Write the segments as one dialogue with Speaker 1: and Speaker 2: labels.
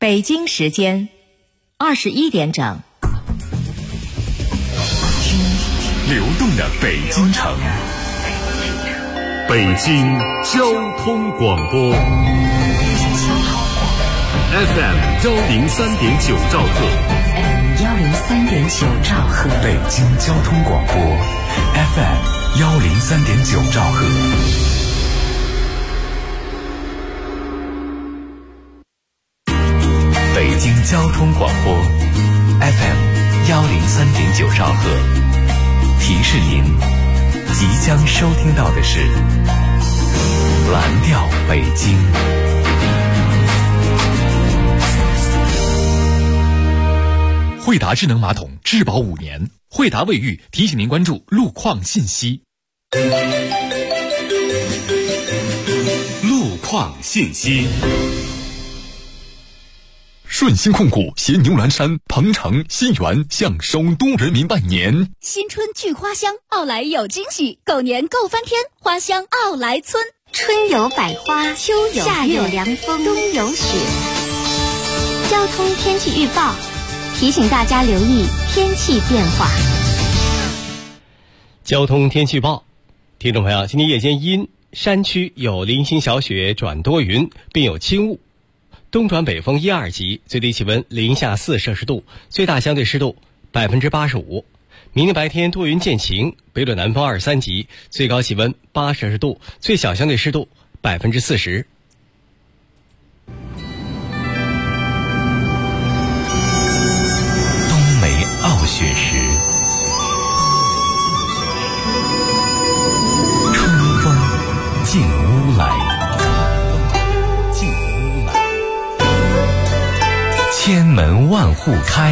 Speaker 1: 北京时间21点整。
Speaker 2: 流动的北京城，北京交通广播 FM 103.9兆赫
Speaker 3: 103.9兆赫，
Speaker 2: 北京交通广播 FM 103.9兆赫。北京交通广播 FM 103.9兆赫。提示您，即将收听到的是蓝调北京。惠达智能马桶质保5年，惠达卫浴提醒您关注路况信息。路况信息。顺鑫控股携牛栏山、鹏城、新源向首都人民拜年。
Speaker 4: 新春聚花香，奥莱有惊喜，狗年购翻天，花香奥莱村。
Speaker 3: 春有百花，秋有夏有凉风，冬有雪。交通天气预报提醒大家留意天气变化。
Speaker 5: 交通天气预报，听众朋友，今天夜间阴，山区有零星小雪转多云，并有轻雾。东转北风1、2级，最低气温零下4摄氏度，最大相对湿度85%。明天白天多云见晴，北转南风2、3级，最高气温8摄氏度，最小相对湿度40%。
Speaker 2: 冬梅傲雪时，春风进屋来。千门万户开，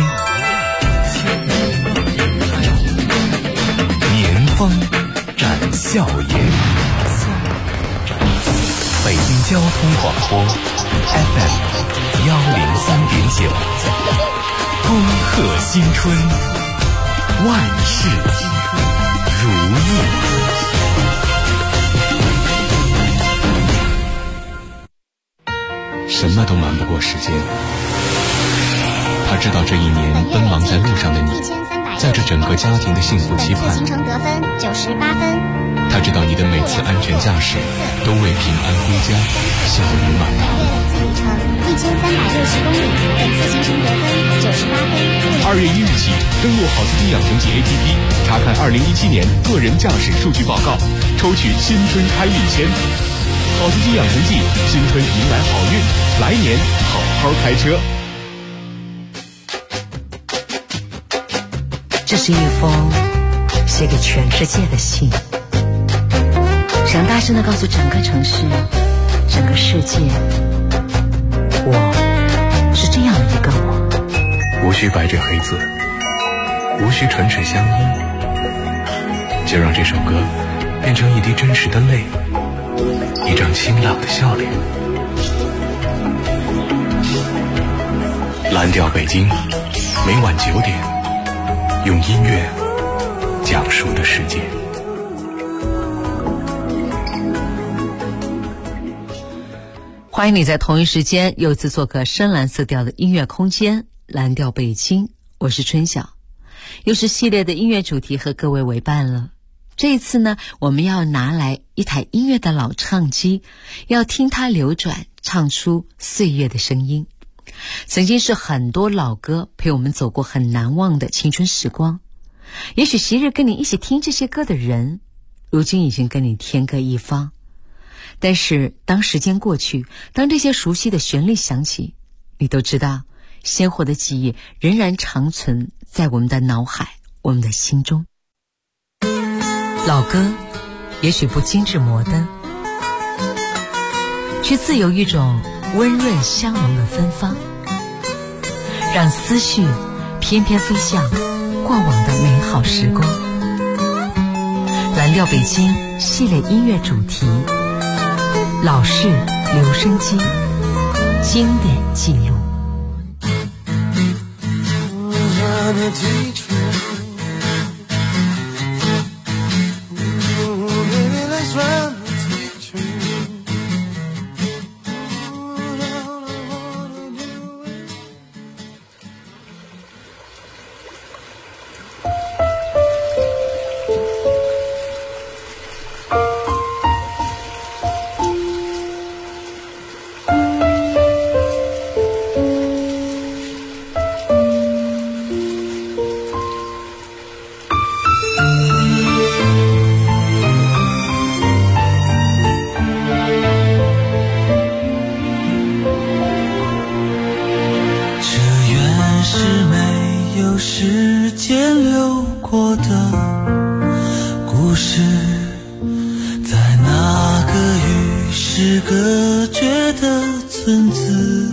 Speaker 2: 年风展笑颜。北京交通广播 FM 103.9，恭贺新春，万事如意。什么都瞒不过时间。他知道这一年奔忙在路上的你，在这整个家庭的幸福期盼。
Speaker 3: 行程得分98分。
Speaker 2: 他知道你的每次安全驾驶都为平安归家笑语满堂。
Speaker 3: 里程1360公里，本次行程得分98分。
Speaker 2: 2月1日起，登录好司机养成记 APP， 查看2017年个人驾驶数据报告，抽取新春开运签。好司机养成记，新春迎来好运，来年好好开车。
Speaker 6: 这是一封写给全世界的信，想大声地告诉整个城市、整个世界，我是这样的一个我。
Speaker 2: 无需白纸黑字，无需唇齿相依，就让这首歌变成一滴真实的泪，一张清朗的笑脸。蓝调北京，每晚9点，用音乐讲述的世界。
Speaker 6: 欢迎你在同一时间又一次做客深蓝色调的音乐空间，蓝调北京，我是春晓。又是系列的音乐主题和各位为伴了。这一次呢，我们要拿来一台音乐的老唱机，要听它流转，唱出岁月的声音。曾经是很多老歌陪我们走过很难忘的青春时光，也许昔日跟你一起听这些歌的人，如今已经跟你天各一方。但是当时间过去，当这些熟悉的旋律响起，你都知道鲜活的记忆仍然长存在我们的脑海，我们的心中。老歌也许不精致摩登，却自有一种温润香浓的芬芳，让思绪翩翩飞向过往的美好时光。蓝调北京系列音乐主题，老式留声机，经典记录。
Speaker 7: 隔绝的村子，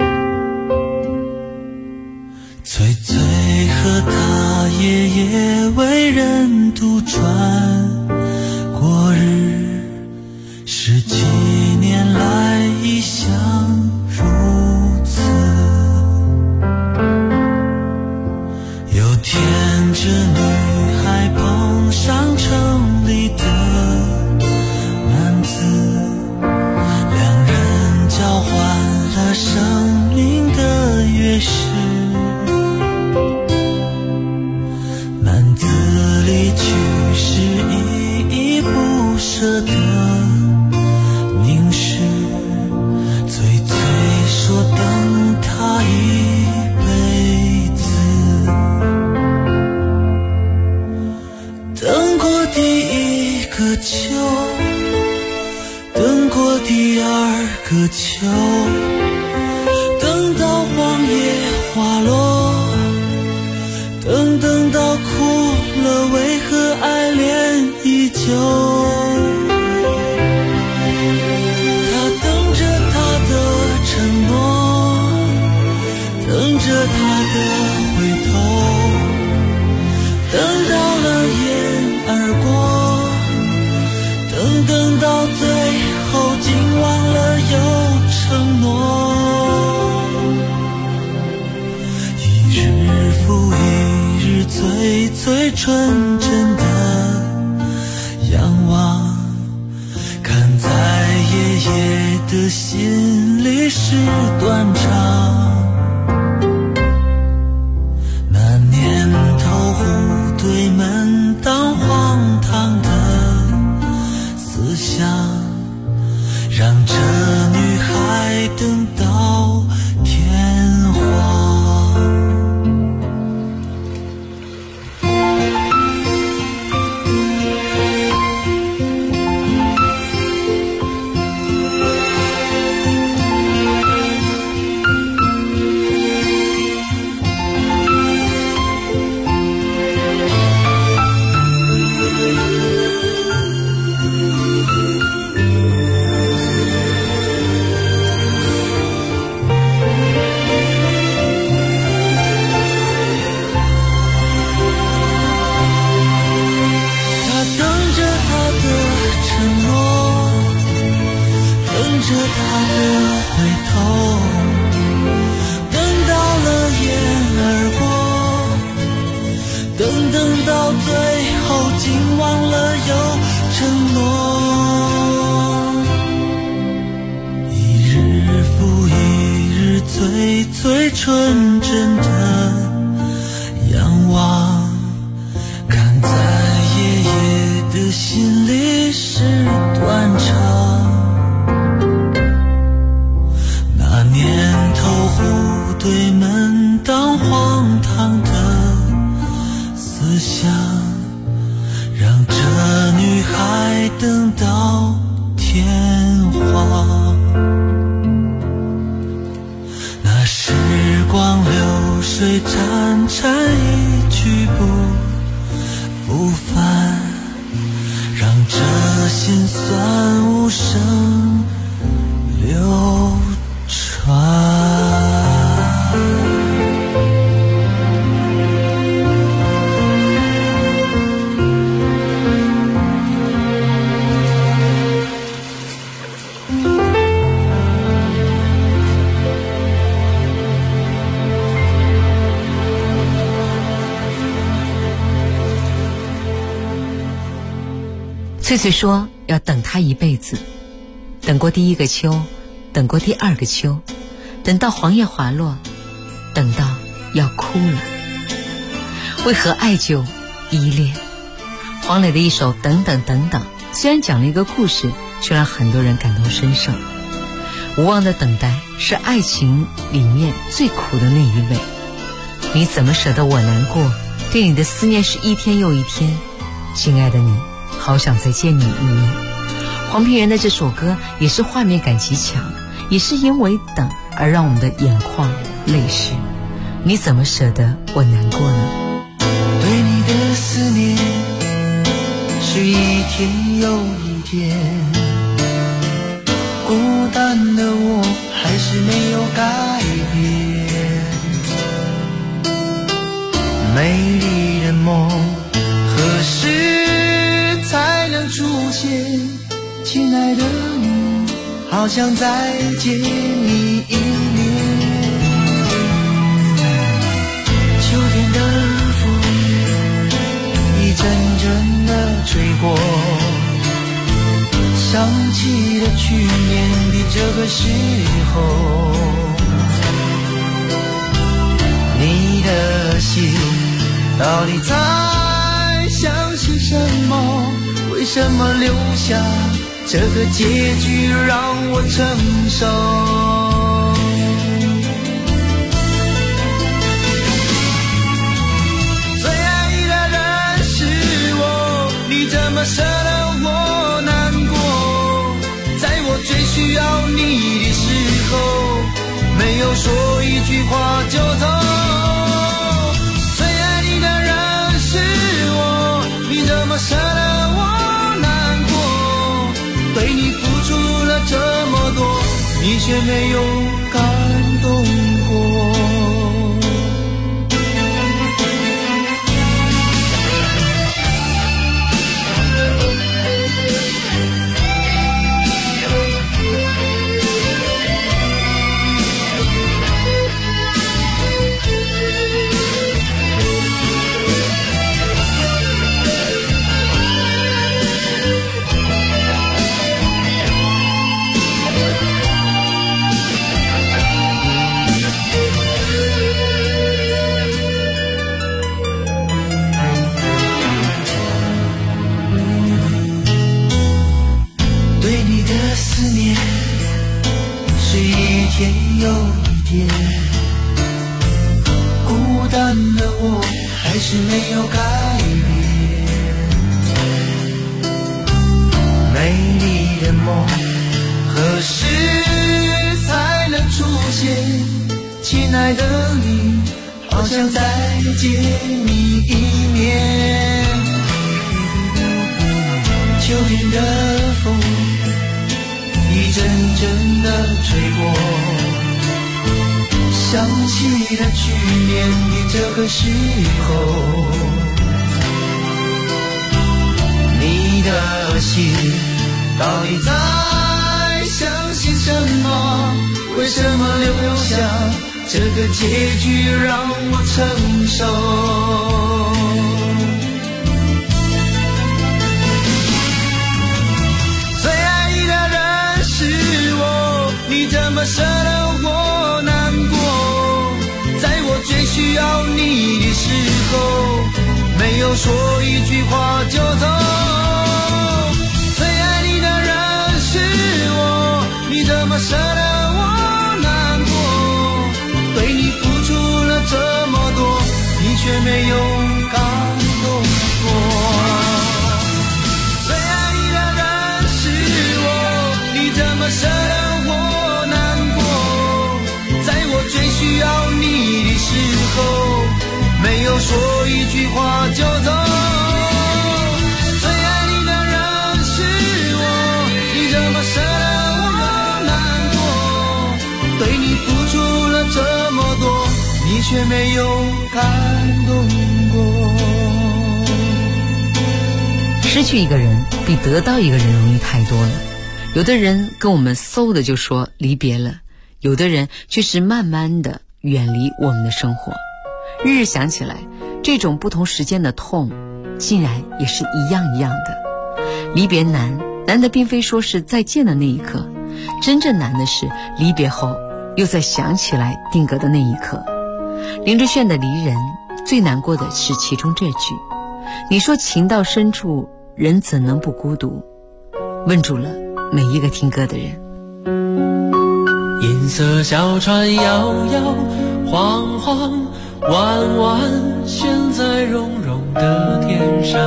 Speaker 7: 翠翠和她爷爷为人独传过日，17年来一向如此。有天这女孩碰上城里的男子，两人交换了生命的钥匙。男子离去时依依不舍的凝视，翠翠说等他一辈子。等过第一个秋，等过第二个秋，等到黄叶花落，等到哭了，为何爱恋依旧？他等着他的承诺，等着他的回头，等到了眼而过，等到最后竟忘了有承诺。一日复一日，最最纯真的仰望，看在爷爷的心里是断肠。那年头户对门当荒唐的思想，让这女孩等到天荒。着他的回头，等到了眼而过，等到最后竟忘了有承诺。一日复一日，最最纯真的仰望，看在爷爷的心里是断肠。年头户对门当荒唐的思想，让这女孩等到天荒。那时光流水潺潺，一去不复返，让这心酸无声流
Speaker 6: 翠翠说要等他一辈子，等过第一个秋，等过第二个秋，等到黄叶滑落，等到要哭了。为何爱就依恋？黄磊的一首等等等等，虽然讲了一个故事，却让很多人感同身受。无望的等待是爱情里面最苦的那一味，你怎么舍得我难过？对你的思念是一天又一天。亲爱的你，好想再见你一面。黄平原的这首歌也是画面感极强，也是因为等而让我们的眼眶泪湿。你怎么舍得我难过呢？
Speaker 7: 对你的思念是一天又一天，孤单的我还是没有改变，美丽的梦何时才能出现？亲爱的你，好想再见你一面。秋天的风一阵阵的吹过，想起了去年的这个时候，你的心到底在想些什么？为什么留下这个结局让我承受？最爱你的人是我，你怎么舍得我难过？在我最需要你的时候，没有说一句话就走。最爱你的人是我，你怎么舍得我难过？对你付出了这么多，你却没有感动过。孤单的我还是没有改变，美丽的梦何时才能出现？亲爱的你，好想再见你一面。秋天的风一阵阵的吹过，想起了去年的这个时候，你的心到底在想些什么？为什么留下这个结局让我承受？最爱你的人是我，你怎么舍得我难过？在我最需要你的时候，没有说一句话就走。最爱你的人是我，你怎么舍得我难过？对你付出了这么多，你却没有感动过。最爱你的人是我，你怎么舍得我难过？在我最需要你的时候，没有说一句话就走。最爱你的人是我，你怎么舍得我难过？对你付出了这么多，你却没有感动过。
Speaker 6: 失去一个人比得到一个人容易太多了。有的人跟我们嗖的就说离别了，有的人却是慢慢的远离我们的生活。日日想起来，这种不同时间的痛竟然也是一样一样的。离别难的并非说是再见的那一刻，真正难的是离别后又再想起来定格的那一刻。林志炫的离人最难过的是其中这句，你说情到深处人怎能不孤独，问住了每一个听歌的人。
Speaker 7: 银色小船摇摇晃晃，弯弯悬在绒绒的天上，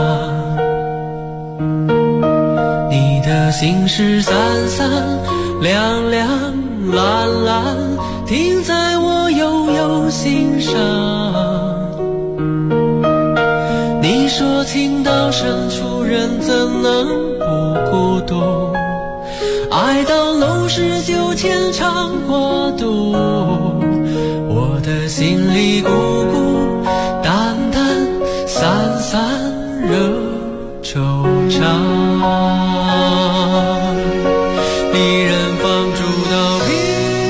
Speaker 7: 你的心事散散亮亮蓝蓝，停在我悠悠心上。你说情到深处人怎能不孤独，爱到楼是就牵肠挂肚，我的心里孤孤单单，散散惹惆怅。离人放逐到边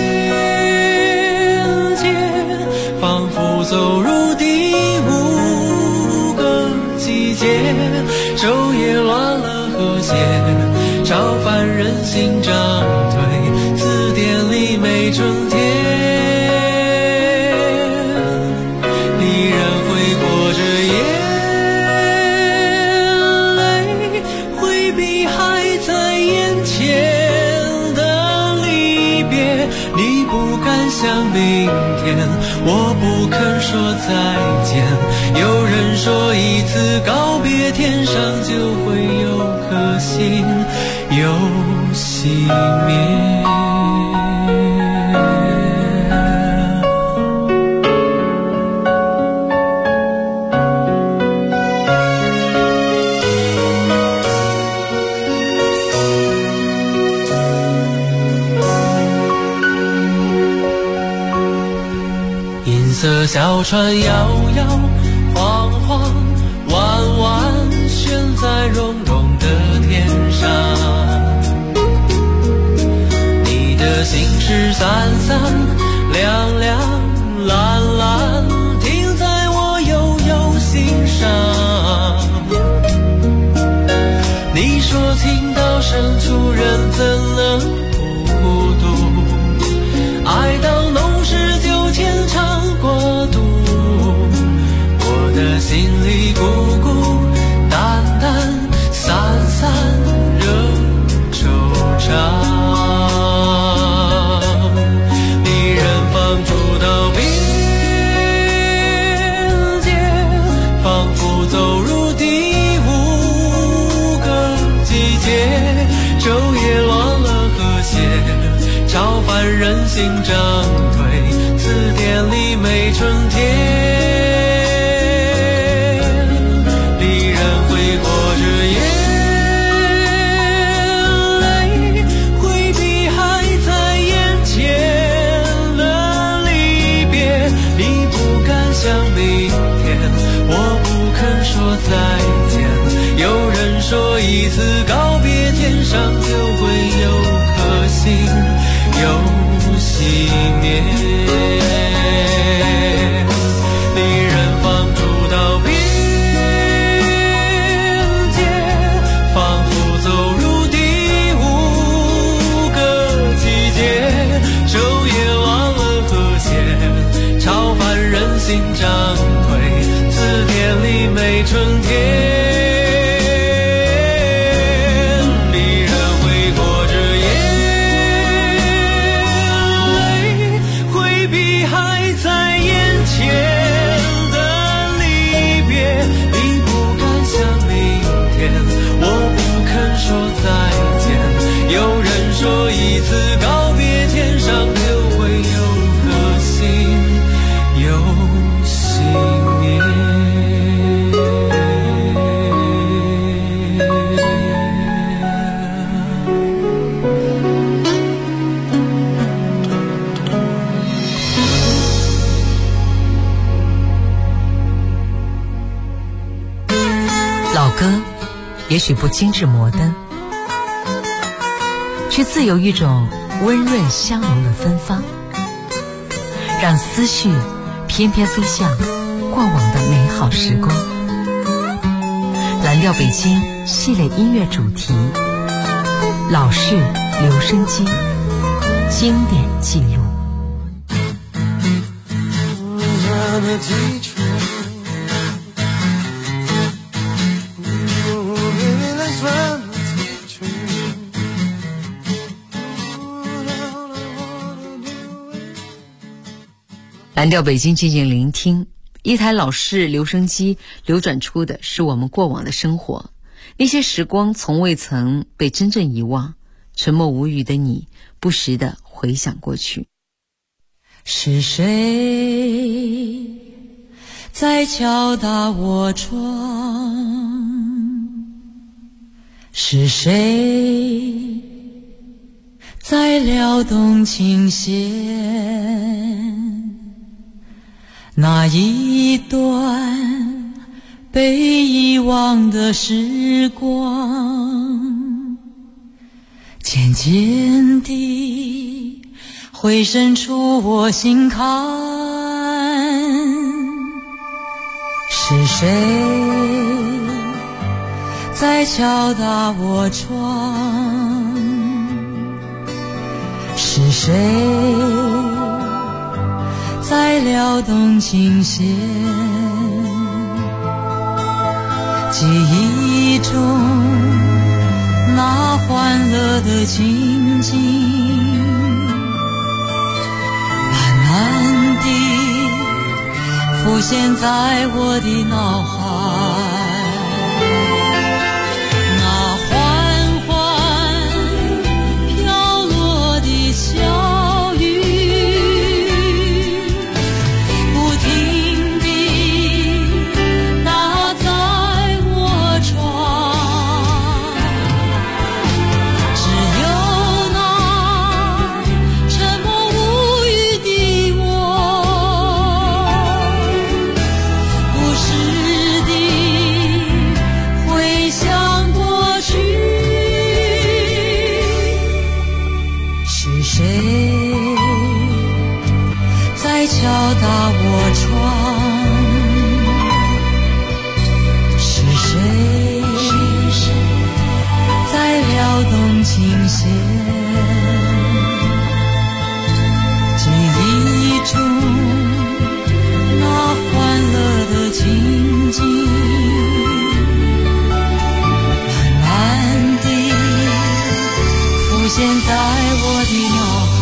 Speaker 7: 界，仿佛走入第五个季节，昼夜乱了和谐，超凡人心涨退，字典里没春天。离人挥霍着眼泪，回避还在眼前的离别。你不敢想明天，我不肯说再见。有人说一次告别，天上就会有颗星又熄灭。银色小船摇摇晃晃，弯弯悬在绒绒的天上。你的心事散散亮亮蓝蓝，停在我悠悠心上。你说情到深处人怎能不孤独，爱到浓时就牵肠挂肚，我的心里孤孤单单，散散惹惆怅。离人放逐到边界，仿佛走入第五个季节，昼夜乱了和谐，超凡人心涨退，字典里没春天。离人挥霍着眼泪，回避还在眼前的离别。你不敢想明天，我不肯说再见。有人说一次告别，天上就会有颗星又熄灭。离人放逐到边界，仿佛走入第五个季节，昼夜乱了和谐，超凡人心涨退，字典里没春天。说一次告别，天上就会有颗星又熄灭。
Speaker 6: 老歌也许不精致摩登，却自有一种温润香浓的芬芳，让思绪翩翩飞向过往的美好时光。蓝调北京系列音乐主题，老式留声机，经典记录。蓝调北京静静聆听，一台老式留声机流转出的是我们过往的生活，那些时光从未曾被真正遗忘，沉默无语的你不时地回想过去。
Speaker 8: 是谁在敲打我窗？是谁在撩动琴弦，那一段被遗忘的时光，渐渐地回渗出我心坎。是谁在敲打我窗？是谁在撩动琴弦？记忆中那欢乐的情景，慢慢地浮现在我的脑海。小雨不停地打在我窗，只有那沉默无语的我，不时地回想过去。是谁在敲打我窗？是谁在撩动琴弦？记忆中那欢乐的情景，慢慢地浮现在我的脑海。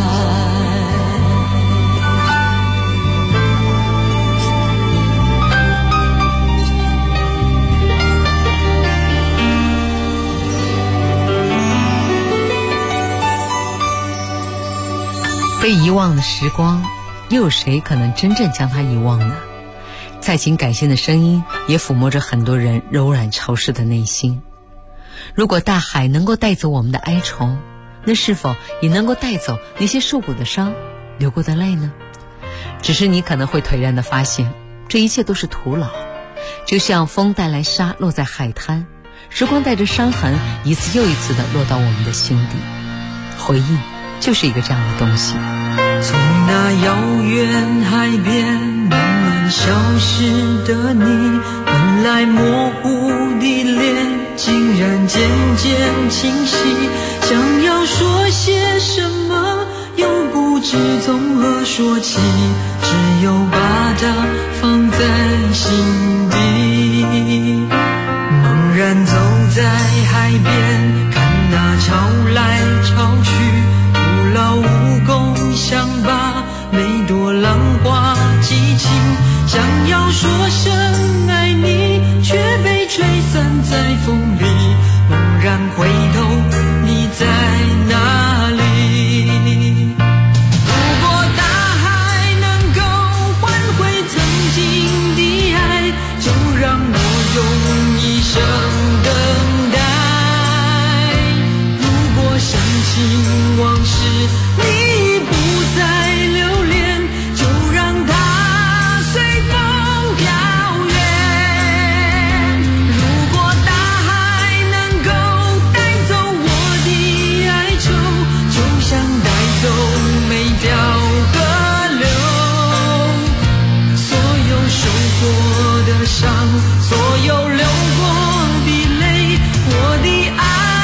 Speaker 6: 被遗忘的时光，又有谁可能真正将它遗忘呢？再情感性的声音也抚摸着很多人柔软潮湿的内心。如果大海能够带走我们的哀愁，那是否也能够带走那些受过的伤、流过的泪呢？只是你可能会颓然地发现，这一切都是徒劳。就像风带来沙落在海滩，时光带着伤痕一次又一次地落到我们的心底。回忆就是一个这样的东西。
Speaker 7: 从那遥远海边慢慢消失的你，本来模糊的脸竟然渐渐清晰，想要说些什么又不知从何说起，只有把它放在心底。茫然走在海边，看那潮来潮去，徒劳无功，想把每朵浪花记清，想要说声爱你，却被吹散在风里。猛然回头，你在哪里？如果大海能够换回曾经的爱，就让我用一生等待。如果深情往事你不再留恋，就让它随风飘远。如果大海能够带走我的哀愁，就像带走每条河流，所有受过的伤，所有流过的泪，我的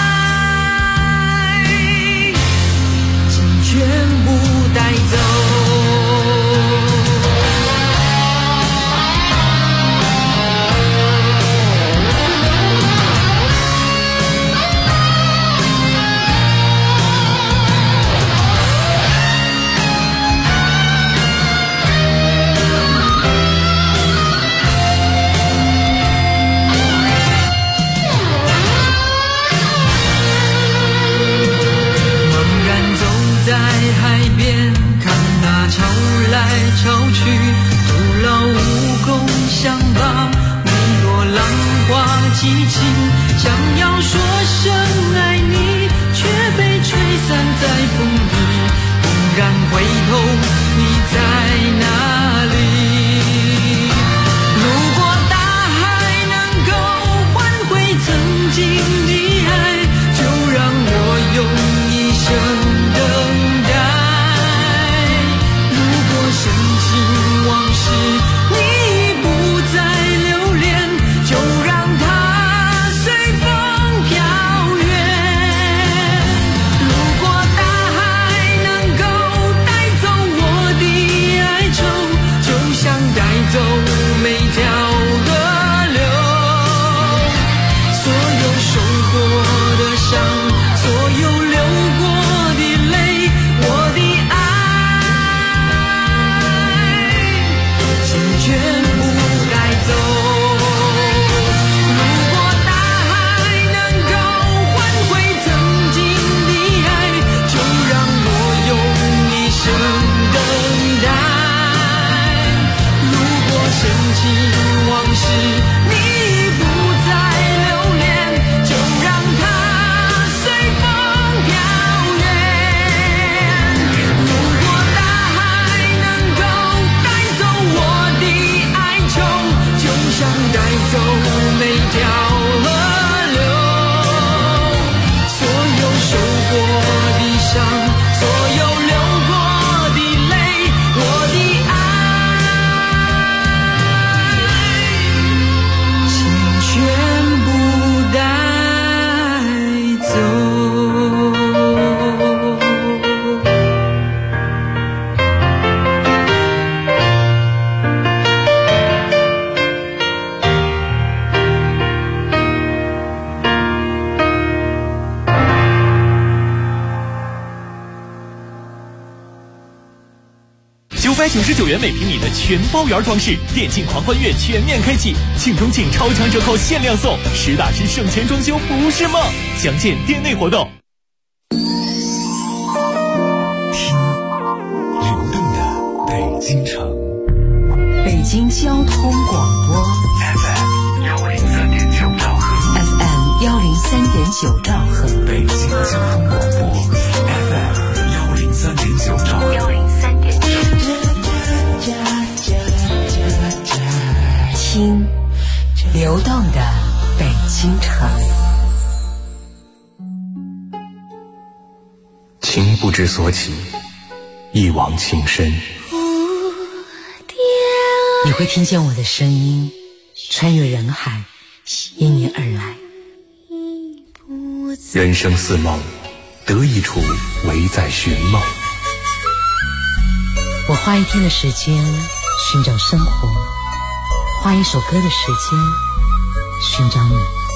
Speaker 7: 爱请全部带走。海边看那潮来潮去，徒劳无功，想把每朵浪花记清，想要说声爱你，却被
Speaker 8: 吹散在风里，猛然回头，你在哪里？如果大海能够换回曾经的爱，就让我用一生等待。如果深情往事你不再留恋，就让它随风飘远。如果大海能够带走我的哀愁，就像带走每条河流，所有受过的伤，所有流过的泪，我的爱请全部带走。如果大海能够换回曾经的爱，就让我用一生等待。如果深情往事你不再留恋，就让它随风飘远。如果大海能够带走我的哀愁，就像带走每条河流，所有受过的伤，所有流过的泪，我的爱请全部带走。
Speaker 2: 999元每平米的全包圆装饰，电竞狂欢月全面开启，庆中庆超强折扣限量送，实打实省钱装修不是梦，详见店内活动。
Speaker 9: 听流动的北京城，
Speaker 6: 北京交通广播
Speaker 9: FM103.9兆赫
Speaker 6: ，FM103.9兆赫，
Speaker 9: 北京交通广播 FM103.9兆赫。
Speaker 6: 听流动的北京城。
Speaker 9: 情不知所起，一往情深。
Speaker 6: 你会听见我的声音穿越人海，因你而来。
Speaker 9: 人生似梦，得一处唯在寻梦。
Speaker 6: 我花一天的时间寻找生活，花一首歌的时间寻找你。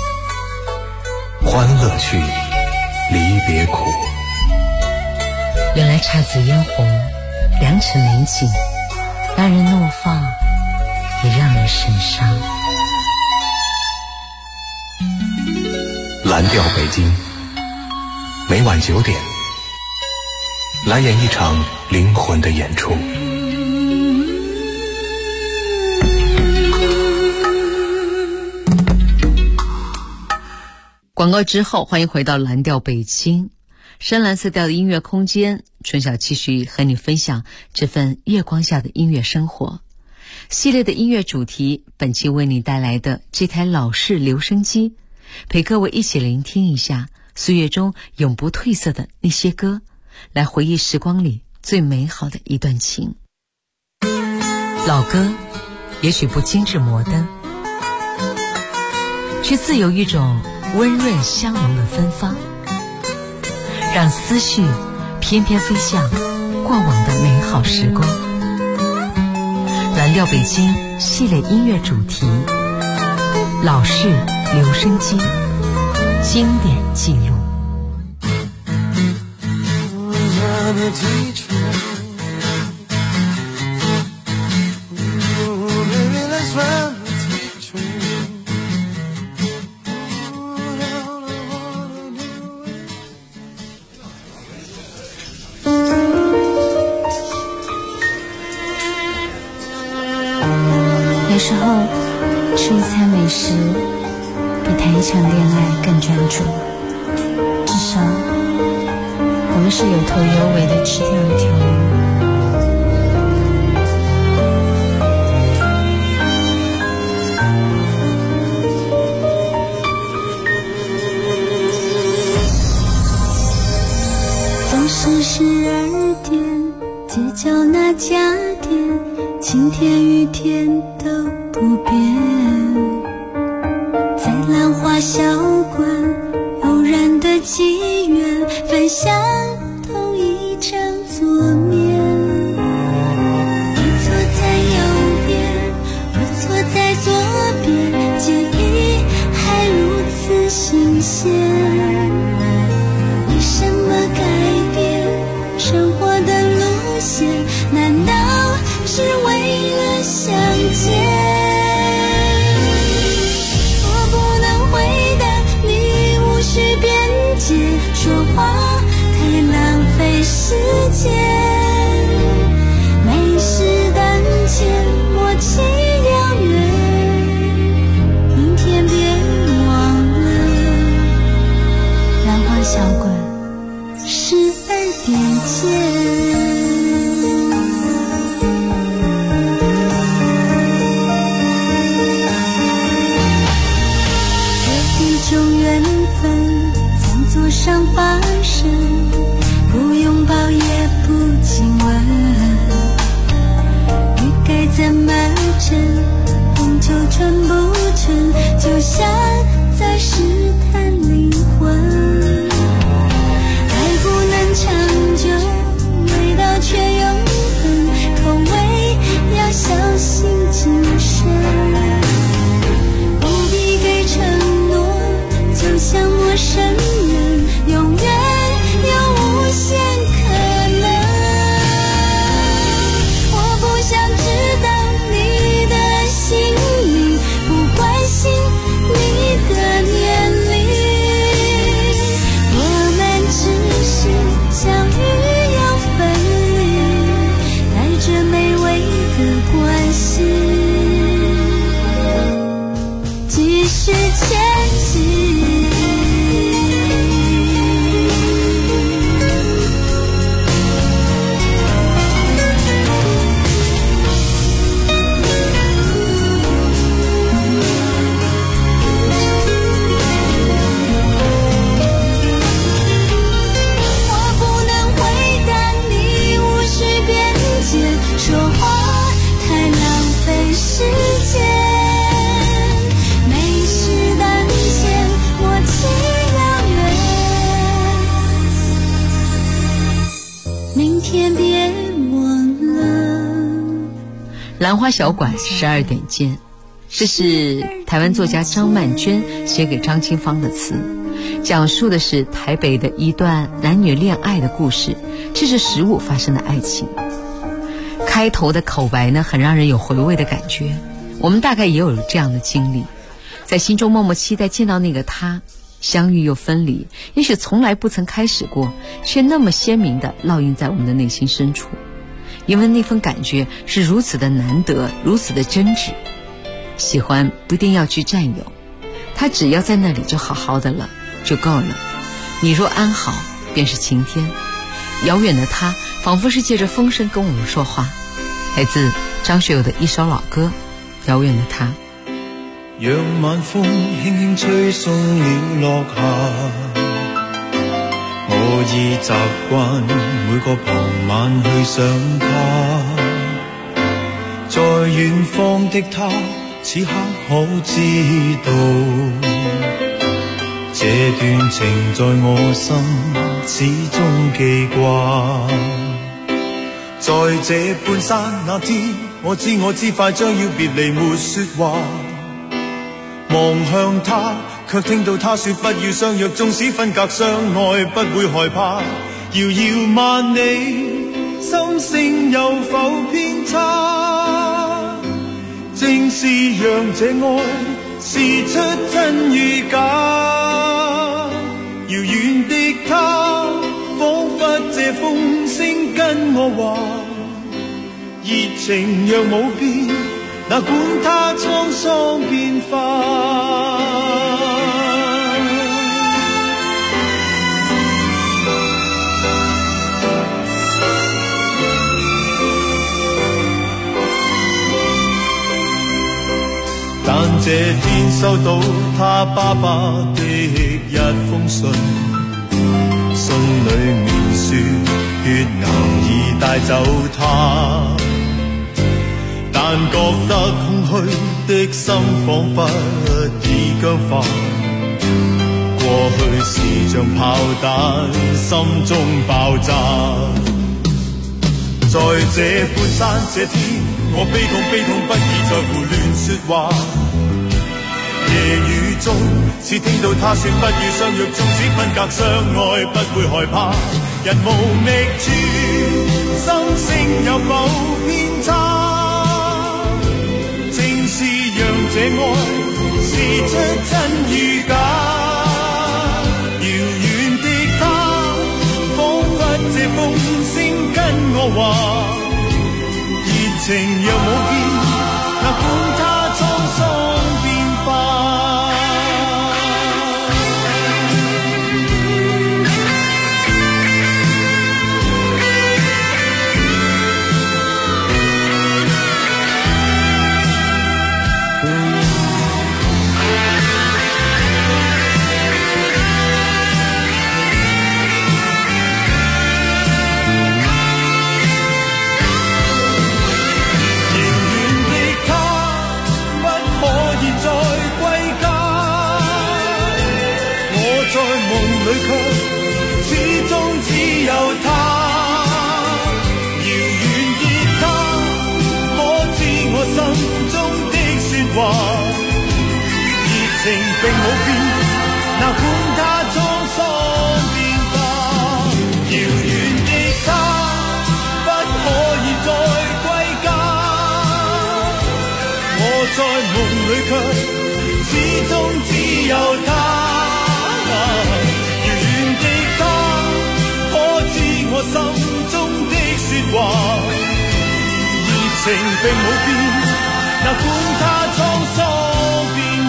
Speaker 9: 欢乐去，离别苦。
Speaker 6: 原来姹紫嫣红，良辰美景，让人怒放，也让人神伤。
Speaker 9: 蓝调北京，每晚9点，来演一场灵魂的演出。
Speaker 6: 广告之后，欢迎回到蓝调北京，深蓝色调的音乐空间。春晓继续和你分享这份月光下的音乐生活系列的音乐主题。本期为你带来的这台老式留声机，陪各位一起聆听一下岁月中永不褪色的那些歌，来回忆时光里最美好的一段情。老歌也许不精致摩登，却自有一种温润香浓的芬芳，让思绪翩翩飞向过往的美好时光。蓝调北京系列音乐主题，老式留声机，经典记录。
Speaker 10: 有时候吃一餐美食比谈一场恋爱更专注，至少是有头有尾的吃掉一条鱼。
Speaker 11: 总是12点，街角那家店，晴天雨天都不变。在兰花小馆，偶然的机缘，分享同一张桌面。你坐在右边，我坐在左边，记忆还如此新鲜。为什么改变生活的路线？难道是为了相见？我不能回答你无需辩解，说话太浪费时间。美食当前，默契遥远，明天别忘了兰花小馆12点见。这种缘分餐桌上发生，不拥抱也不亲吻，欲该怎么整，红酒纯不纯，就像在试探灵魂。爱不能长久，味道却永恒，口味要小心谨慎，不必给承诺，就像陌生人，永远有无限可能。我不想知道你的姓名，不关心你的年龄，我们只是相遇又分离，带着美味的关系，继续前进。说话太浪费时间，美食当前，默契遥远，明天别忘了。
Speaker 6: 兰花小馆12点见，这是台湾作家张曼娟写给张清芳的词，讲述的是台北的一段男女恋爱的故事，这是实物发生的爱情。开头的口白呢，很让人有回味的感觉。我们大概也有这样的经历，在心中默默期待见到那个他，相遇又分离，也许从来不曾开始过，却那么鲜明地烙印在我们的内心深处。因为那份感觉是如此的难得，如此的真挚。喜欢不一定要去占有，他只要在那里就好好的了，就够了。你若安好，便是晴天。遥远的他，仿佛是借着风声跟我们说话。来自张学友的一首老歌《遥远的他》。
Speaker 7: 讓晚風輕輕吹送了落霞，我已習慣每個傍晚去想他，在遠方的他此刻可知道，這段情在我心始終記掛。在這半剎那天，我知快將要別離沒說話，望向他卻聽到他說不要相約，縱使分隔相愛不會害怕，遙遙萬里心聲有否偏差，正是讓這愛試出真與假，遙遠的他彷彿這風聲跟我話，熱情若冇變，哪管它滄桑變化。 這天收到他爸爸的一封信，信裏面說血癌已帶走他，但覺得空虛的心彷彿已僵化，過去是像炮彈心中爆炸。在這半山這天，我悲痛不已在胡亂說話。夜雨中只聽到他說不要相約，縱使分隔相愛不會害怕。人無覓處，心聲有否偏差？正是讓這愛試出真與假。遙遠的他，彷彿這風聲跟我話，熱情若冇變，哪管它滄桑變化。裏卻始終只有他，遙遠的他，可知我心中的説話？熱情並冇變，哪管它滄桑變化。遙遠的他，不可以再歸家，我在夢裏卻始終只有他。我心中的説話，熱情並冇變，哪管它滄桑變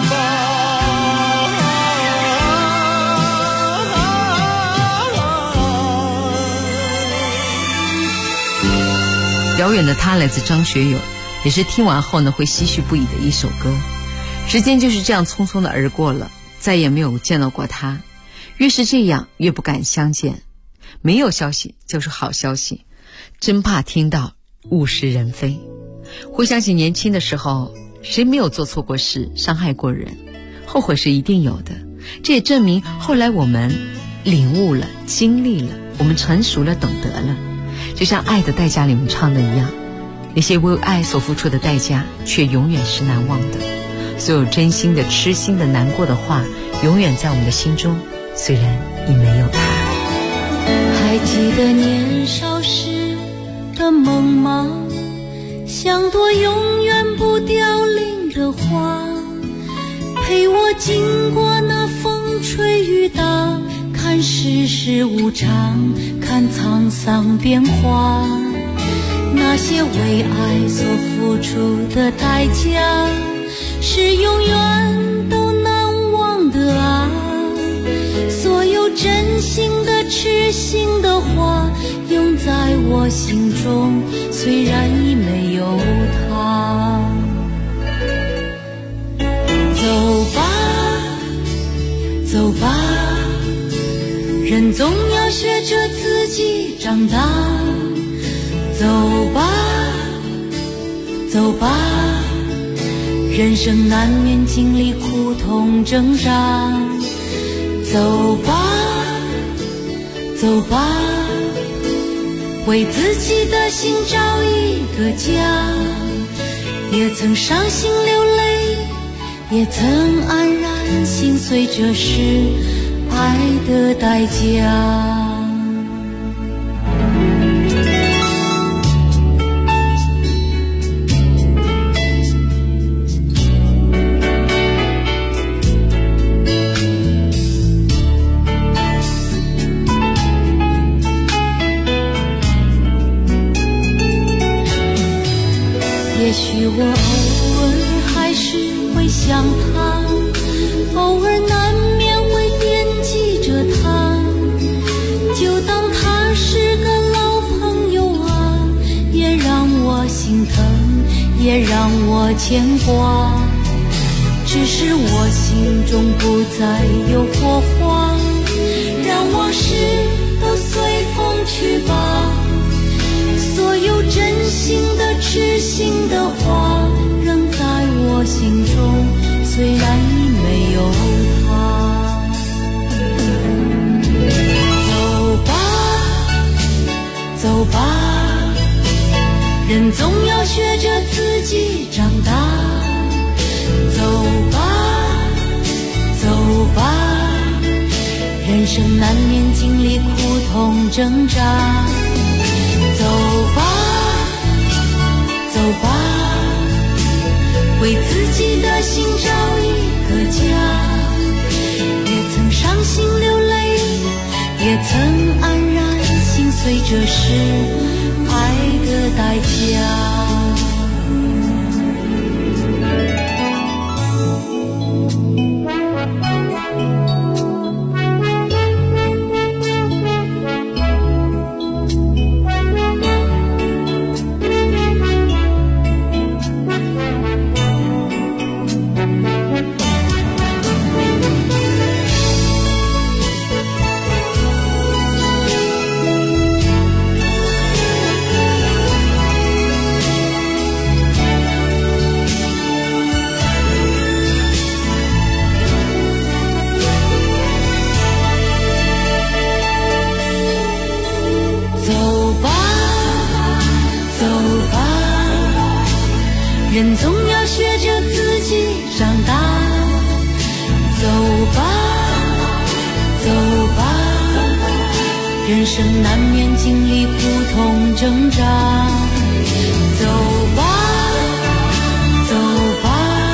Speaker 6: 化。遥遠的他來自張學友，也是聽完後呢會唏噓不已的一首歌。時間就是這樣匆匆的而過了，再也沒有見到過他。越是這樣，越不敢相見。沒有消息就是好消息，真怕聽到物是人非。回想起年輕的時候，誰沒有做錯過事，傷害過人，後悔是一定有的。這也證明後來我們領悟了，經歷了，我們成熟了，懂得了。就像《愛的代價》裡面唱的一樣，那些為愛所付出的代價卻永遠是難忘的。所有真心的、痴心的、難過的話，永遠在我們的心中，雖然已沒有他。
Speaker 11: 還記得年少時的夢嗎？像朵永遠不凋零的花，陪我經過那風吹雨打，看世事無常，看滄桑變化。那些為愛所付出的代價，是永遠都難忘的啊。所有真心的、痴心的話，永在我心中，雖然已沒有他。走吧，走吧，人總要學着自己長大。走吧，走吧，人生難免經歷苦痛掙扎。走吧，走吧，為自己的心找一個家。也曾傷心流淚，也曾安然心碎，這是愛的代價。也許我偶爾還是會想他，偶爾難免會惦記着他，就當他是個老朋友啊，也讓我心疼，也讓我牽掛。 只是我心中不再有火花，让往事都随风去吧。所有真心的痴心的话仍在我心中，虽然已没有他。走吧走吧，人总要学着自己长大。走吧走吧，人生难免经历苦痛挣扎。走吧走吧，为自己的心找一个家。也曾伤心流泪，也曾安然心碎，这是爱的代价。人总要学着自己长大。走吧走吧，人生难免经历苦痛挣扎。走吧走吧，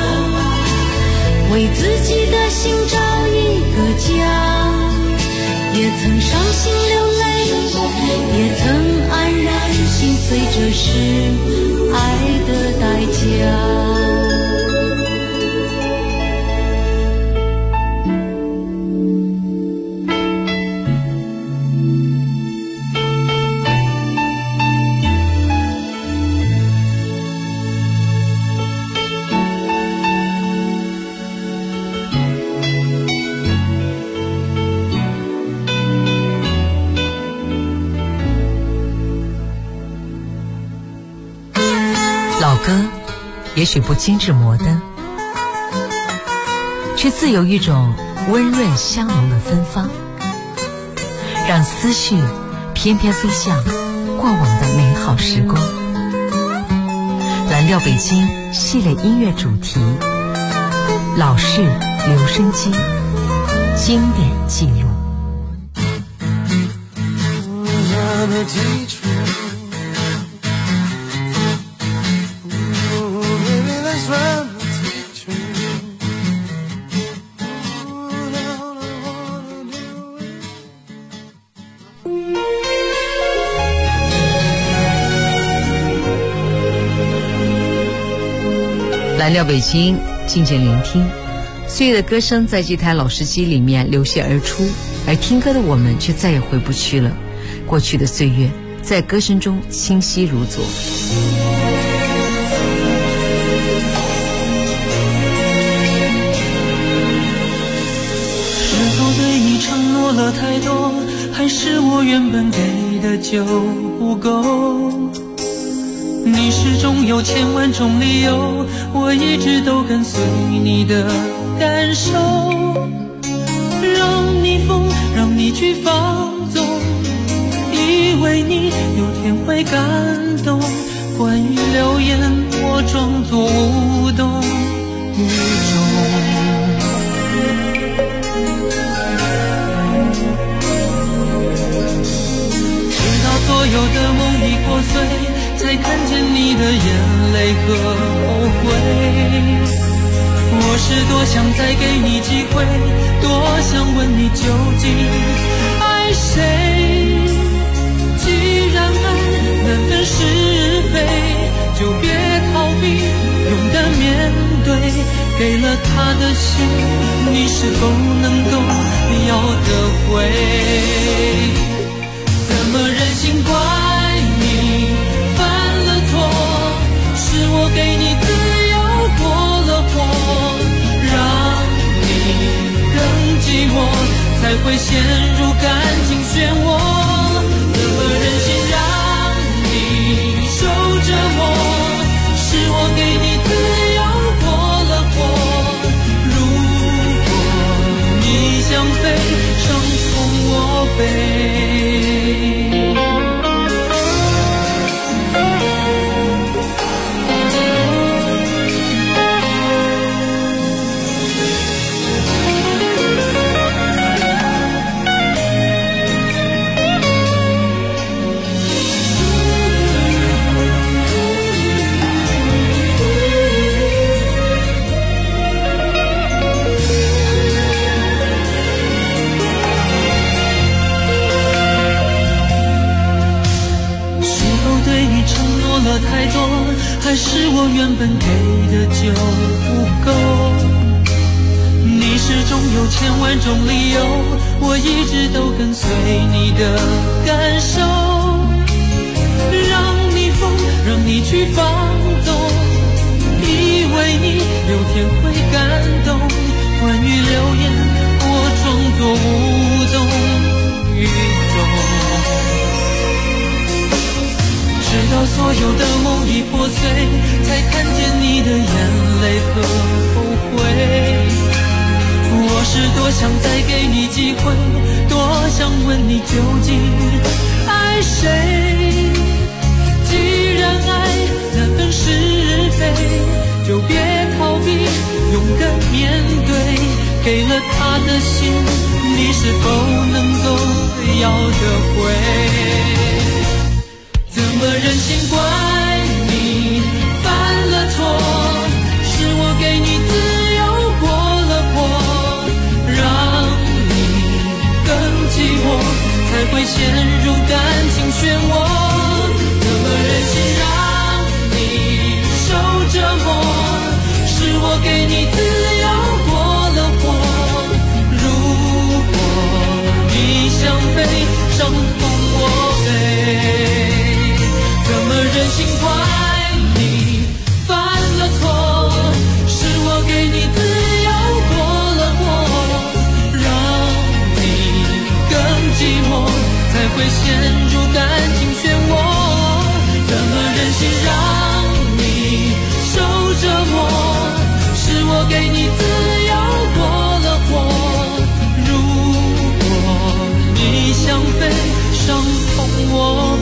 Speaker 11: 为自己的心找一个家。也曾伤心流泪，也曾安然心碎，这是爱的代价。
Speaker 6: 老歌也许不精致摩登，却自有一种温润香浓的芬芳，让思绪翩翩飞向过往的美好时光。蓝调北京系列音乐主题，老式留声机，经典记录。蓝调北京，静静聆听，岁月的歌声在这台老式机里面流泻而出，而听歌的我们却再也回不去了。过去的岁月在歌声中清晰如昨。
Speaker 7: 是否对你承诺了太多，还是我原本给的就不够？你始终有千万种理由，我一直都跟随你的感受，让你疯，让你去放纵，以为你有天会感动。关于流言，我装作无动于衷。直到所有的梦已破碎，才看见你的眼泪和后悔。我是多想再给你机会，多想问你究竟爱谁。既然爱难分是非，就别逃避，勇敢面对。给了他的心，你是否能够要得回？怎么忍心怪你犯了错？是我给你自由过了火，让
Speaker 8: 了太多，还是我原本给的就不够？你始终有千万种理由，我一直都跟随你的感受，让你疯，让你去放纵，以为你有天会感动。关于流言，我装作无动于衷，直到所有的梦已破碎，才看见你的眼泪和后悔。我是多想再给你机会，多想问你究竟爱谁。既然爱难分是非，就别逃避，勇敢面对。给了他的心，你是否能够要得回？怎么忍心怪你犯了错？是我给你自由过了火，让你更寂寞，才会陷入感情漩涡。怎么忍心让你受折磨？是我给你自由过了火，如果你想飞，伤痛我背。怎么忍心怪你犯了错？是我给你自由过了火，让你更寂寞，才会陷入感情漩涡。怎么忍心让你受折磨？是我给你自由过了火，如果你想飞，伤痛我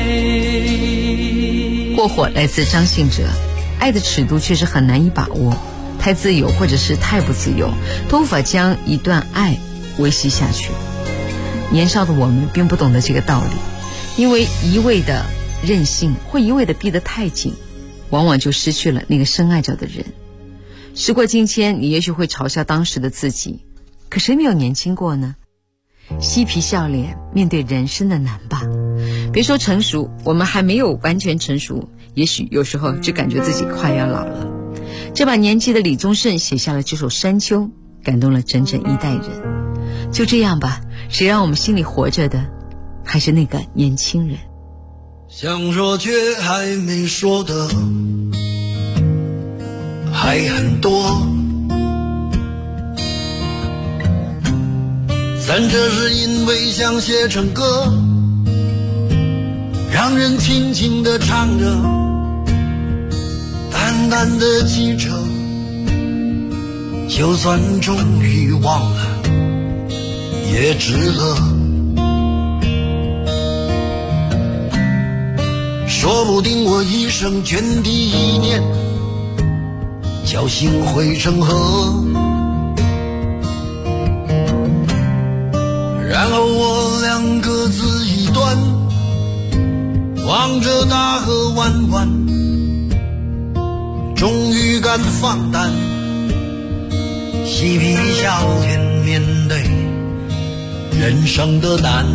Speaker 8: 背。
Speaker 6: 过火来自张信哲。爱的尺度确实很难以把握，太自由或者是太不自由，都无法将一段爱维系下去。年少的我们并不懂得这个道理，因为一味的任性或一味的逼得太紧，往往就失去了那个深爱着的人。时过境迁，你也许会嘲笑当时的自己，可谁没有年轻过呢？嬉皮笑脸面对人生的难吧。别说成熟，我们还没有完全成熟，也许有时候就感觉自己快要老了。这把年纪的李宗盛写下了这首《山丘》，感动了整整一代人。就这样吧，谁让我们心里活着的还是那个年轻人。
Speaker 7: 想说却还没说的还很多，但这是因为想写成歌，让人轻轻地唱着，淡淡的记着，就算终于忘了也值了。说不定我一生涓滴一念，侥幸汇成河，然后我俩各自一端，望着大河弯弯，终于敢放胆，嬉皮笑脸面对人生的难。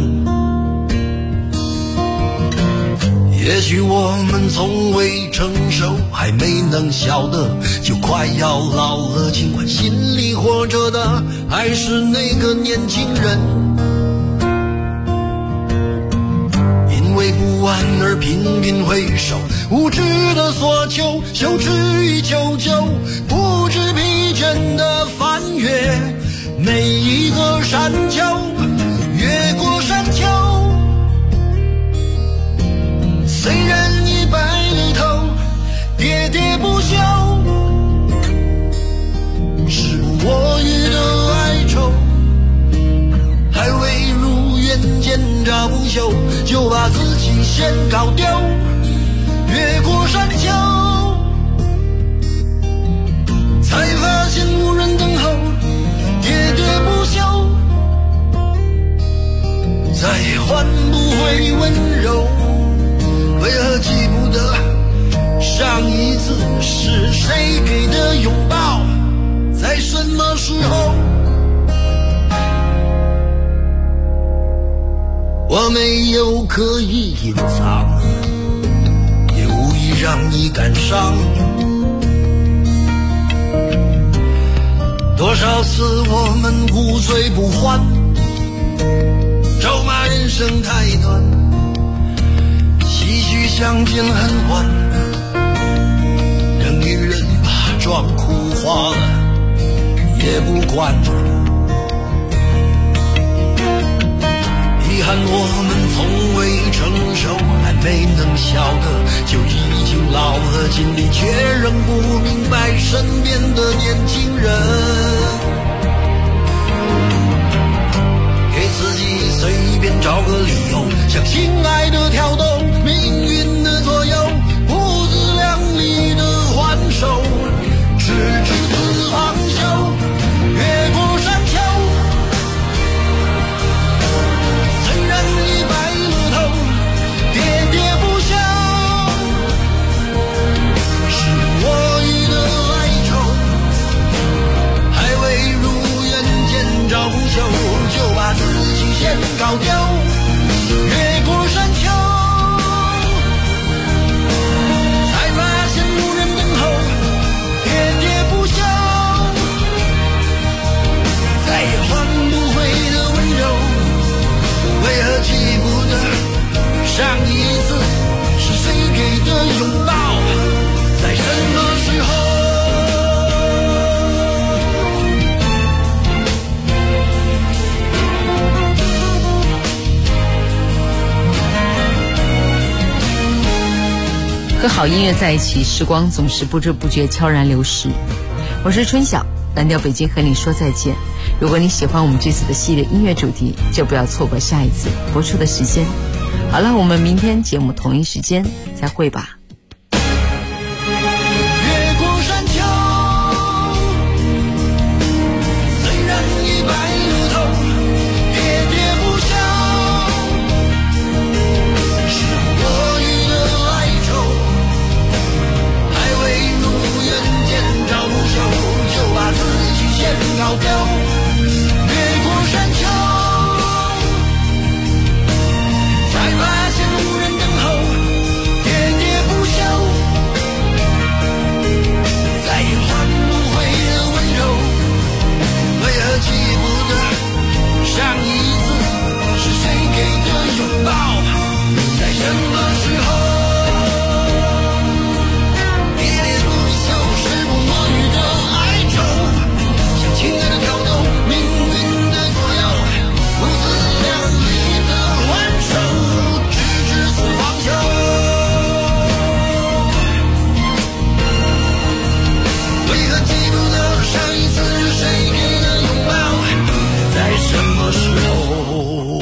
Speaker 7: 也许我们从未成熟，还没能晓得就快要老了，尽管心里活着的还是那个年轻人。因为不安而频频回首，无知的索求，羞耻与求救，不知疲倦的翻越每一个山丘，越过山丘，虽然已白了头，喋喋不休，是我予的哀愁，还未如愿见着不朽，就把自己先搞丢。越过山丘，才发现无人等候，喋喋不休，再换不回温柔。为何记不得上一次是谁给的拥抱，在什么时候？我没有刻意隐藏，也无意
Speaker 12: 让你感伤。多少次我们无醉不欢，咒骂人生太短，唏嘘相见恨晚，人与人把妆哭花了也不管。遗憾我们从未成熟，还没能晓得就已经老了，尽力却仍不明白身边的年轻人。给自己随便找个理由，向心爱的挑动命运的左右，不自量力的还手，直至死方休，越过山丘。虽然已白了头，喋喋不休，是我予的哀愁，还未如愿见着不朽，就把自己先搞丢，越过山丘，才发现无人等候，喋喋不休，再也换不回的温柔，为何记不得上一次是谁给的拥抱，在什么时候。
Speaker 6: 和好音乐在一起，时光总是不知不觉悄然流逝。我是春晓，蓝调北京和你说再见。如果你喜欢我们这次的系列音乐主题，就不要错过下一次播出的时间。好了，我们明天节目同一时间再会吧。
Speaker 12: 越过山丘，虽然已白了头，喋喋不休，是我予的哀愁，还未如愿见着不朽，就把自己先搞丢。越过山丘，才发现无人等候，喋喋不休，再也换不回的温柔，为何记不得上一次是谁给的拥抱，在什么时候。喋喋不休是我予的哀愁，向亲爱的挑动命运的左右，不自量力的还手，直至死方休。为何记不得上一次是谁给的拥抱，在什么时候。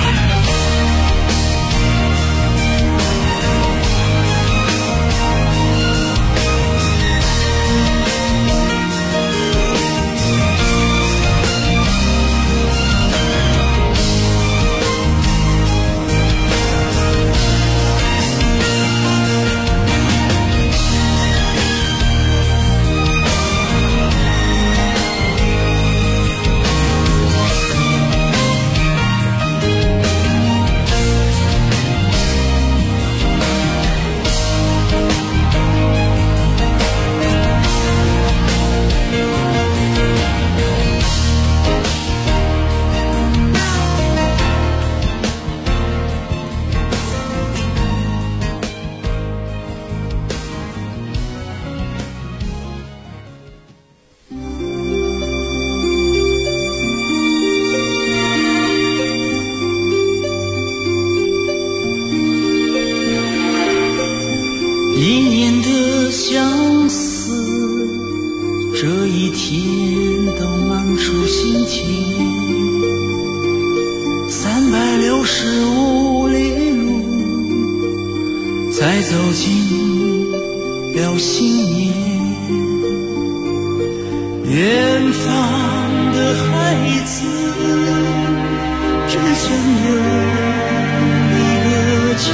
Speaker 7: 一年的相思，这一天都忙出心田。365里路，才走进了新年。远方的孩子，只想有一个家。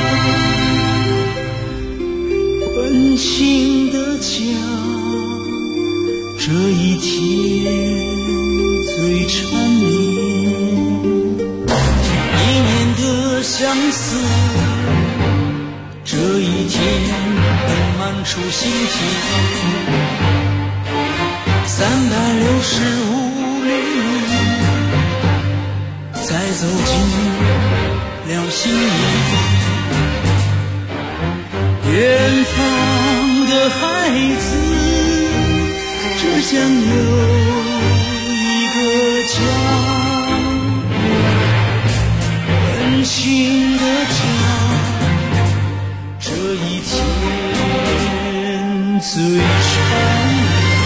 Speaker 7: 温馨的家，这一天最缠绵。1年的相思，这一天出新题，365里再走进了心意。远方的孩子只想有一个家，温馨的家，这一天最长。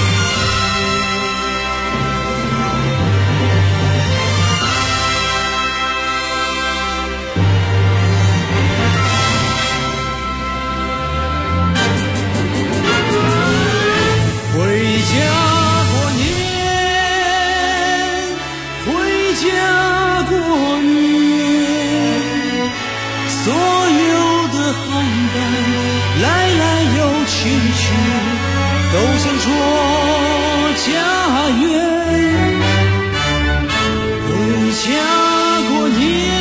Speaker 7: 都想说家园，回家过年，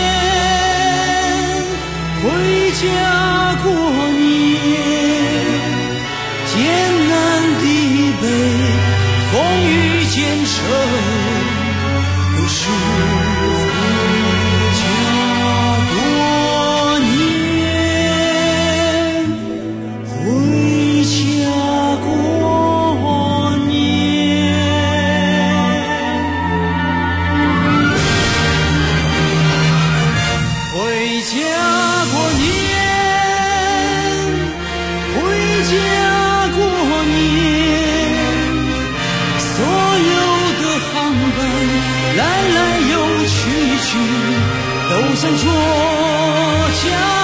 Speaker 7: 回家过年，天南地北，风雨兼程，都是回家过年，回家过年。回家过年，回家过年，所有的航班来来又去去，都想说家。